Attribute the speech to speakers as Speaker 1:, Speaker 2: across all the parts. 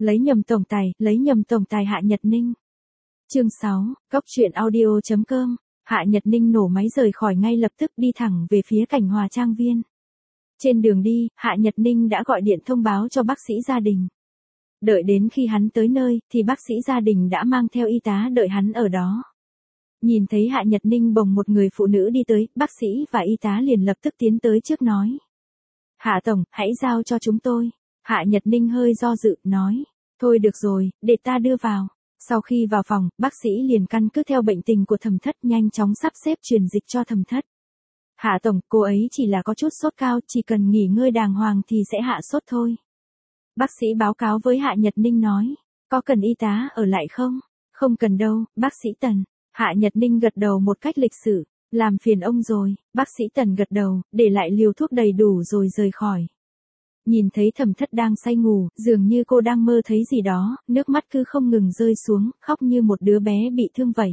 Speaker 1: lấy nhầm tổng tài Hạ Nhật Ninh. Chương 6, Cốc truyện audio.com. Hạ Nhật Ninh nổ máy rời khỏi ngay lập tức đi thẳng về phía Cảnh Hòa Trang Viên. Trên đường đi, Hạ Nhật Ninh đã gọi điện thông báo cho bác sĩ gia đình. Đợi đến khi hắn tới nơi, thì bác sĩ gia đình đã mang theo y tá đợi hắn ở đó. Nhìn thấy Hạ Nhật Ninh bồng một người phụ nữ đi tới, bác sĩ và y tá liền lập tức tiến tới trước nói. Hạ Tổng, hãy giao cho chúng tôi. Hạ Nhật Ninh hơi do dự, nói. Thôi được rồi, để ta đưa vào. Sau khi vào phòng, bác sĩ liền căn cứ theo bệnh tình của Thẩm Thất nhanh chóng sắp xếp truyền dịch cho Thẩm Thất. Hạ Tổng, cô ấy chỉ là có chút sốt cao, chỉ cần nghỉ ngơi đàng hoàng thì sẽ hạ sốt thôi. Bác sĩ báo cáo với Hạ Nhật Ninh nói. Có cần y tá ở lại không? Không cần đâu, bác sĩ Tần. Hạ Nhật Ninh gật đầu một cách lịch sự. Làm phiền ông rồi, bác sĩ Tần gật đầu, để lại liều thuốc đầy đủ rồi rời khỏi. Nhìn thấy Thẩm Thất đang say ngủ, dường như cô đang mơ thấy gì đó, nước mắt cứ không ngừng rơi xuống, khóc như một đứa bé bị thương vậy.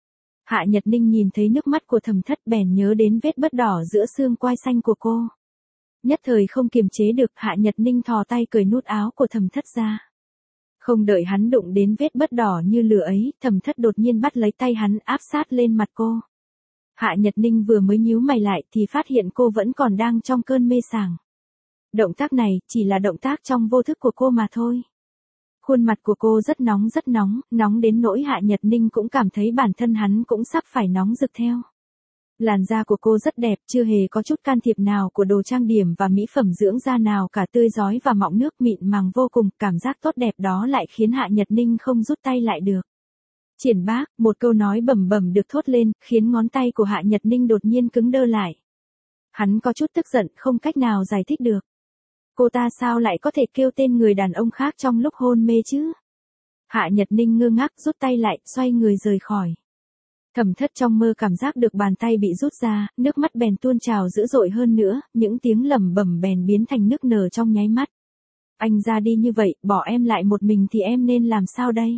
Speaker 1: Hạ Nhật Ninh nhìn thấy nước mắt của Thẩm Thất bèn nhớ đến vết bớt đỏ giữa xương quai xanh của cô. Nhất thời không kiềm chế được, Hạ Nhật Ninh thò tay cởi nút áo của Thẩm Thất ra. Không đợi hắn đụng đến vết bớt đỏ như lửa ấy, Thẩm Thất đột nhiên bắt lấy tay hắn áp sát lên mặt cô. Hạ Nhật Ninh vừa mới nhíu mày lại thì phát hiện cô vẫn còn đang trong cơn mê sảng. Động tác này chỉ là động tác trong vô thức của cô mà thôi. Khuôn mặt của cô rất nóng, nóng đến nỗi Hạ Nhật Ninh cũng cảm thấy bản thân hắn cũng sắp phải nóng rực theo. Làn da của cô rất đẹp, chưa hề có chút can thiệp nào của đồ trang điểm và mỹ phẩm dưỡng da nào cả, tươi rói và mọng nước mịn màng vô cùng, cảm giác tốt đẹp đó lại khiến Hạ Nhật Ninh không rút tay lại được. Triển bác, một câu nói bẩm bẩm được thốt lên, khiến ngón tay của Hạ Nhật Ninh đột nhiên cứng đơ lại. Hắn có chút tức giận, không cách nào giải thích được. Cô ta sao lại có thể kêu tên người đàn ông khác trong lúc hôn mê chứ? Hạ Nhật Ninh ngơ ngác rút tay lại, xoay người rời khỏi. Thẩm Thất trong mơ cảm giác được bàn tay bị rút ra, nước mắt bèn tuôn trào dữ dội hơn nữa, những tiếng lẩm bẩm bèn biến thành nức nở trong nháy mắt. Anh ra đi như vậy, bỏ em lại một mình thì em nên làm sao đây?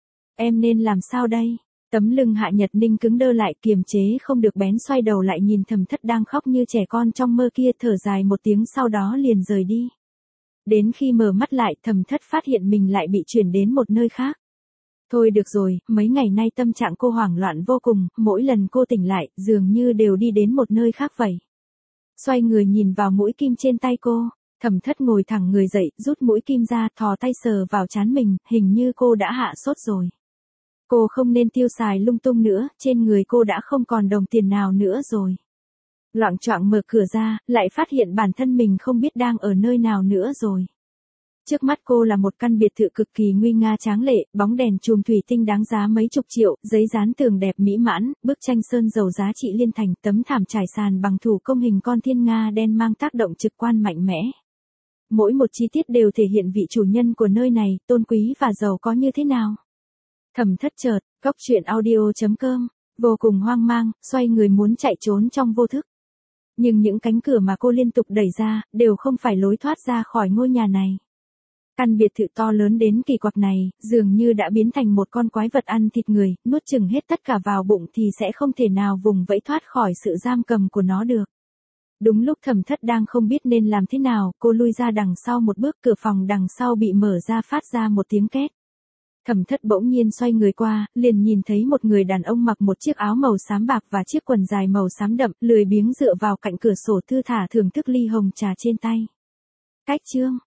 Speaker 1: Em nên làm sao đây? Tấm lưng Hạ Nhật Ninh cứng đơ lại, kiềm chế không được bén xoay đầu lại nhìn Thẩm Thất đang khóc như trẻ con trong mơ kia, thở dài một tiếng sau đó liền rời đi. Đến khi mở mắt lại, Thẩm Thất phát hiện mình lại bị chuyển đến một nơi khác. Thôi được rồi, mấy ngày nay tâm trạng cô hoảng loạn vô cùng, mỗi lần cô tỉnh lại, dường như đều đi đến một nơi khác vậy. Xoay người nhìn vào mũi kim trên tay cô, Thẩm Thất ngồi thẳng người dậy, rút mũi kim ra, thò tay sờ vào trán mình, hình như cô đã hạ sốt rồi. Cô không nên tiêu xài lung tung nữa, trên người cô đã không còn đồng tiền nào nữa rồi. Loạng choạng mở cửa ra, lại phát hiện bản thân mình không biết đang ở nơi nào nữa rồi. Trước mắt cô là một căn biệt thự cực kỳ nguy nga tráng lệ, bóng đèn chùm thủy tinh đáng giá mấy chục triệu, giấy dán tường đẹp mỹ mãn, bức tranh sơn dầu giá trị liên thành, tấm thảm trải sàn bằng thủ công hình con thiên nga đen mang tác động trực quan mạnh mẽ. Mỗi một chi tiết đều thể hiện vị chủ nhân của nơi này, tôn quý và giàu có như thế nào. Thẩm Thất chợt, Cốc truyện audio.com, vô cùng hoang mang, xoay người muốn chạy trốn trong vô thức. Nhưng những cánh cửa mà cô liên tục đẩy ra, đều không phải lối thoát ra khỏi ngôi nhà này. Căn biệt thự to lớn đến kỳ quặc này, dường như đã biến thành một con quái vật ăn thịt người, nuốt chửng hết tất cả vào bụng thì sẽ không thể nào vùng vẫy thoát khỏi sự giam cầm của nó được. Đúng lúc Thẩm Thất đang không biết nên làm thế nào, cô lui ra đằng sau một bước, cửa phòng đằng sau bị mở ra phát ra một tiếng két. Thẩm Thất bỗng nhiên xoay người qua, liền nhìn thấy một người đàn ông mặc một chiếc áo màu xám bạc và chiếc quần dài màu xám đậm, lười biếng dựa vào cạnh cửa sổ thư thả thưởng thức ly hồng trà trên tay. Cách chương